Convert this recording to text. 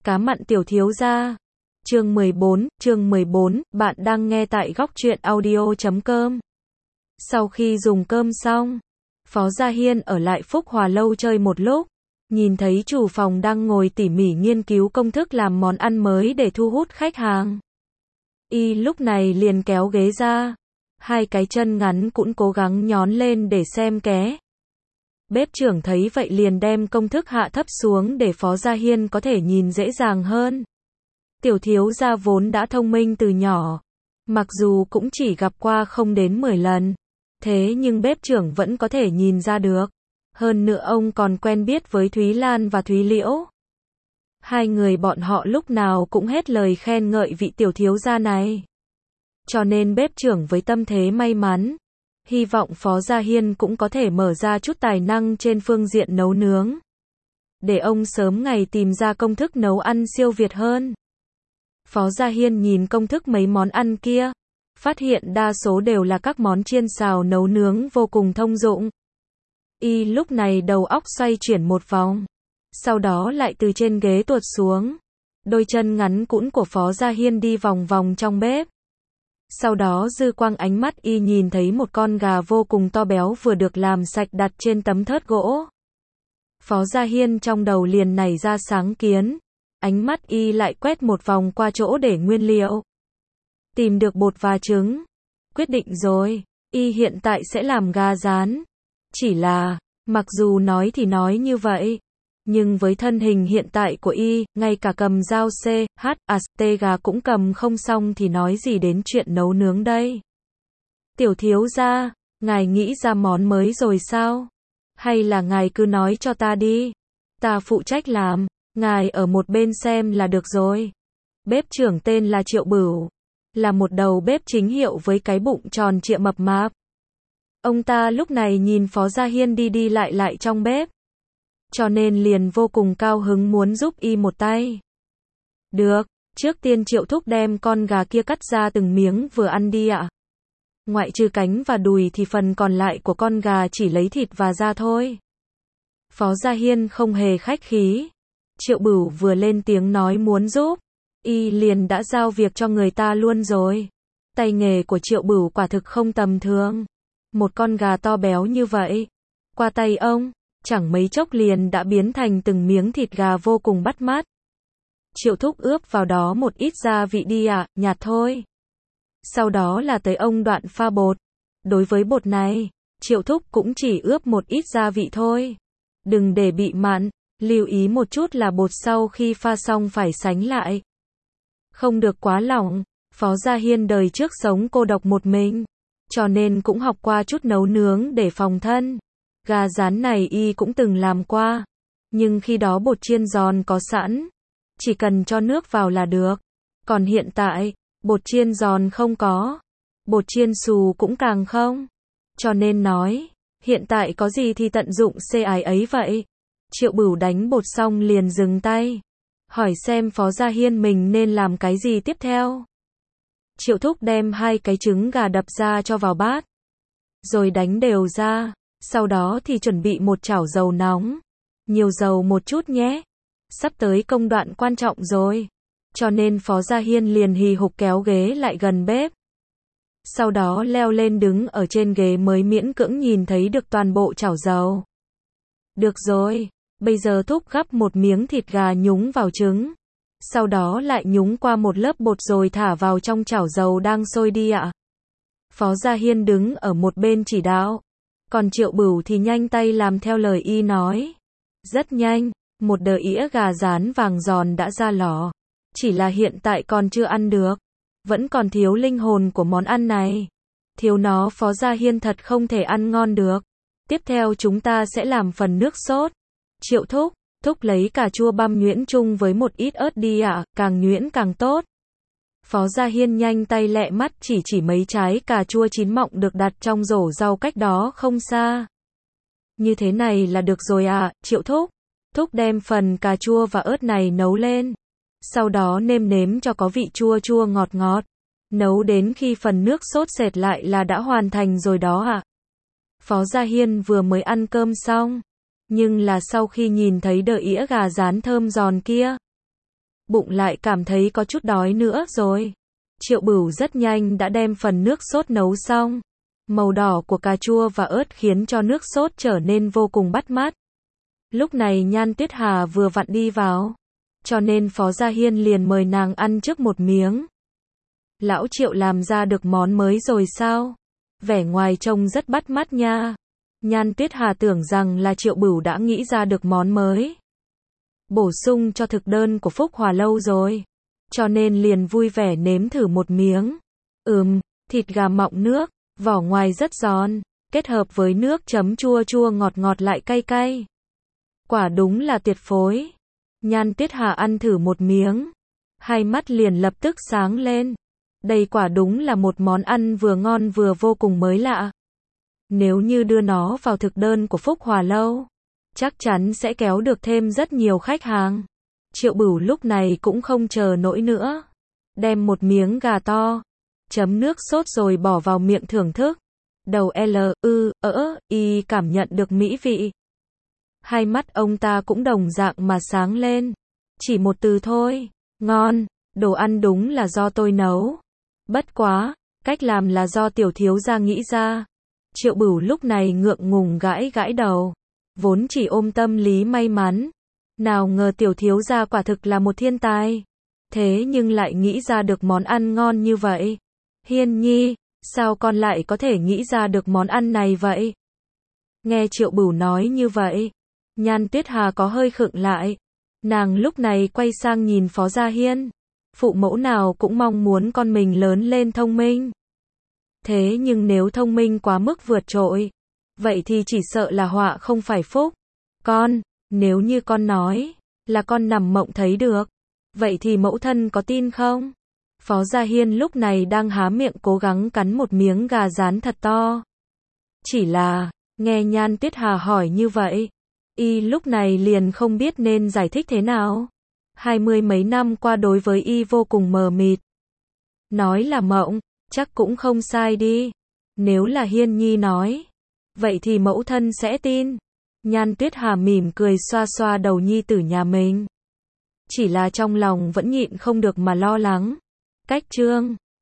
Cá mặn tiểu thiếu gia. Chương 14, bạn đang nghe tại góc truyện audio.com. Sau khi dùng cơm xong, Phó Gia Hiên ở lại Phúc Hòa Lâu chơi một lúc, nhìn thấy chủ phòng đang ngồi tỉ mỉ nghiên cứu công thức làm món ăn mới để thu hút khách hàng. Y lúc này liền kéo ghế ra, hai cái chân ngắn cũng cố gắng nhón lên để xem ké. Bếp trưởng thấy vậy liền đem công thức hạ thấp xuống để Phó Gia Hiên có thể nhìn dễ dàng hơn. Tiểu thiếu gia vốn đã thông minh từ nhỏ, mặc dù cũng chỉ gặp qua không đến 10 lần, thế nhưng bếp trưởng vẫn có thể nhìn ra được. Hơn nữa ông còn quen biết với Thúy Lan và Thúy Liễu. Hai người bọn họ lúc nào cũng hết lời khen ngợi vị tiểu thiếu gia này. Cho nên bếp trưởng với tâm thế may mắn, hy vọng Phó Gia Hiên cũng có thể mở ra chút tài năng trên phương diện nấu nướng, để ông sớm ngày tìm ra công thức nấu ăn siêu việt hơn. Phó Gia Hiên nhìn công thức mấy món ăn kia, phát hiện đa số đều là các món chiên xào nấu nướng vô cùng thông dụng. Y lúc này đầu óc xoay chuyển một vòng, sau đó lại từ trên ghế tuột xuống. Đôi chân ngắn cũn của Phó Gia Hiên đi vòng vòng trong bếp. Sau đó dư quang ánh mắt y nhìn thấy một con gà vô cùng to béo vừa được làm sạch đặt trên tấm thớt gỗ. Phó Gia Hiên trong đầu liền nảy ra sáng kiến, ánh mắt y lại quét một vòng qua chỗ để nguyên liệu. Tìm được bột và trứng. Quyết định rồi, y hiện tại sẽ làm gà rán. Chỉ là, mặc dù nói thì nói như vậy, nhưng với thân hình hiện tại của y, ngay cả cầm dao CHAT gà cũng cầm không xong thì nói gì đến chuyện nấu nướng đây. Tiểu thiếu gia, ngài nghĩ ra món mới rồi sao? Hay là ngài cứ nói cho ta đi, ta phụ trách làm, ngài ở một bên xem là được rồi. Bếp trưởng tên là Triệu Bửu, là một đầu bếp chính hiệu với cái bụng tròn trịa mập mạp. Ông ta lúc này nhìn Phó Gia Hiên đi đi lại trong bếp, cho nên liền vô cùng cao hứng muốn giúp y một tay. Được, trước tiên Triệu thúc đem con gà kia cắt ra từng miếng vừa ăn đi ạ. Ngoại trừ cánh và đùi thì phần còn lại của con gà chỉ lấy thịt và da thôi. Phó Gia Hiên không hề khách khí. Triệu Bửu vừa lên tiếng nói muốn giúp, y liền đã giao việc cho người ta luôn rồi. Tay nghề của Triệu Bửu quả thực không tầm thường. Một con gà to béo như vậy, qua tay ông, chẳng mấy chốc liền đã biến thành từng miếng thịt gà vô cùng bắt mắt. Triệu thúc ướp vào đó một ít gia vị đi ạ, nhạt thôi. Sau đó là tới ông đoạn pha bột. Đối với bột này, Triệu thúc cũng chỉ ướp một ít gia vị thôi. Đừng để bị mặn, lưu ý một chút là bột sau khi pha xong phải sánh lại. Không được quá lỏng. Phó Gia Hiên đời trước sống cô độc một mình, cho nên cũng học qua chút nấu nướng để phòng thân. Gà rán này y cũng từng làm qua, nhưng khi đó bột chiên giòn có sẵn, chỉ cần cho nước vào là được. Còn hiện tại, bột chiên giòn không có, bột chiên xù cũng càng không. Cho nên nói, hiện tại có gì thì tận dụng ái ấy vậy. Triệu Bửu đánh bột xong liền dừng tay, hỏi xem Phó Gia Hiên mình nên làm cái gì tiếp theo. Triệu thúc đem hai cái trứng gà đập ra cho vào bát, rồi đánh đều ra. Sau đó thì chuẩn bị một chảo dầu nóng. Nhiều dầu một chút nhé. Sắp tới công đoạn quan trọng rồi. Cho nên Phó Gia Hiên liền hì hục kéo ghế lại gần bếp. Sau đó leo lên đứng ở trên ghế mới miễn cưỡng nhìn thấy được toàn bộ chảo dầu. Được rồi, bây giờ thúc gắp một miếng thịt gà nhúng vào trứng. Sau đó lại nhúng qua một lớp bột rồi thả vào trong chảo dầu đang sôi đi ạ. Phó Gia Hiên đứng ở một bên chỉ đạo. Còn Triệu Bửu thì nhanh tay làm theo lời y nói. Rất nhanh, một đĩa gà rán vàng giòn đã ra lò. Chỉ là hiện tại còn chưa ăn được. Vẫn còn thiếu linh hồn của món ăn này. Thiếu nó Phó Gia Hiên thật không thể ăn ngon được. Tiếp theo chúng ta sẽ làm phần nước sốt. Triệu thúc lấy cà chua băm nhuyễn chung với một ít ớt đi ạ, càng nhuyễn càng tốt. Phó Gia Hiên nhanh tay lẹ mắt chỉ mấy trái cà chua chín mọng được đặt trong rổ rau cách đó không xa. Như thế này là được rồi ạ, Triệu thúc đem phần cà chua và ớt này nấu lên. Sau đó nêm nếm cho có vị chua chua ngọt ngọt. Nấu đến khi phần nước sốt sệt lại là đã hoàn thành rồi đó ạ. Phó Gia Hiên vừa mới ăn cơm xong, nhưng là sau khi nhìn thấy đĩa gà rán thơm giòn kia, bụng lại cảm thấy có chút đói nữa rồi. Triệu Bửu rất nhanh đã đem phần nước sốt nấu xong. Màu đỏ của cà chua và ớt khiến cho nước sốt trở nên vô cùng bắt mắt. Lúc này Nhan Tuyết Hà vừa vặn đi vào, cho nên Phó Gia Hiên liền mời nàng ăn trước một miếng. Lão Triệu làm ra được món mới rồi sao? Vẻ ngoài trông rất bắt mắt nha. Nhan Tuyết Hà tưởng rằng là Triệu Bửu đã nghĩ ra được món mới, bổ sung cho thực đơn của Phúc Hòa Lâu rồi, cho nên liền vui vẻ nếm thử một miếng. Thịt gà mọng nước, vỏ ngoài rất giòn, kết hợp với nước chấm chua chua ngọt ngọt lại cay cay. Quả đúng là tuyệt phối. Nhan Tuyết Hà ăn thử một miếng, hai mắt liền lập tức sáng lên. Đây quả đúng là một món ăn vừa ngon vừa vô cùng mới lạ. Nếu như đưa nó vào thực đơn của Phúc Hòa Lâu, chắc chắn sẽ kéo được thêm rất nhiều khách hàng. Triệu Bửu lúc này cũng không chờ nổi nữa, đem một miếng gà to, chấm nước sốt rồi bỏ vào miệng thưởng thức. Đầu y cảm nhận được mỹ vị. Hai mắt ông ta cũng đồng dạng mà sáng lên. Chỉ một từ thôi, ngon, đồ ăn đúng là do tôi nấu. Bất quá, cách làm là do tiểu thiếu gia nghĩ ra. Triệu Bửu lúc này ngượng ngùng gãi gãi đầu, vốn chỉ ôm tâm lý may mắn. Nào ngờ tiểu thiếu gia quả thực là một thiên tài. Thế nhưng lại nghĩ ra được món ăn ngon như vậy. Hiên nhi, sao con lại có thể nghĩ ra được món ăn này vậy? Nghe Triệu Bửu nói như vậy, Nhan Tuyết Hà có hơi khựng lại. Nàng lúc này quay sang nhìn Phó Gia Hiên. Phụ mẫu nào cũng mong muốn con mình lớn lên thông minh. Thế nhưng nếu thông minh quá mức vượt trội, vậy thì chỉ sợ là họa không phải phúc. Con, nếu như con nói là con nằm mộng thấy được, vậy thì mẫu thân có tin không? Phó Gia Hiên lúc này đang há miệng cố gắng cắn một miếng gà rán thật to. Chỉ là, nghe Nhan Tuyết Hà hỏi như vậy, y lúc này liền không biết nên giải thích thế nào. 20 mấy năm qua đối với y vô cùng mờ mịt. Nói là mộng, chắc cũng không sai đi. Nếu là Hiên nhi nói, vậy thì mẫu thân sẽ tin. Nhan Tuyết Hà mỉm cười xoa xoa đầu nhi tử nhà mình. Chỉ là trong lòng vẫn nhịn không được mà lo lắng. Cách chương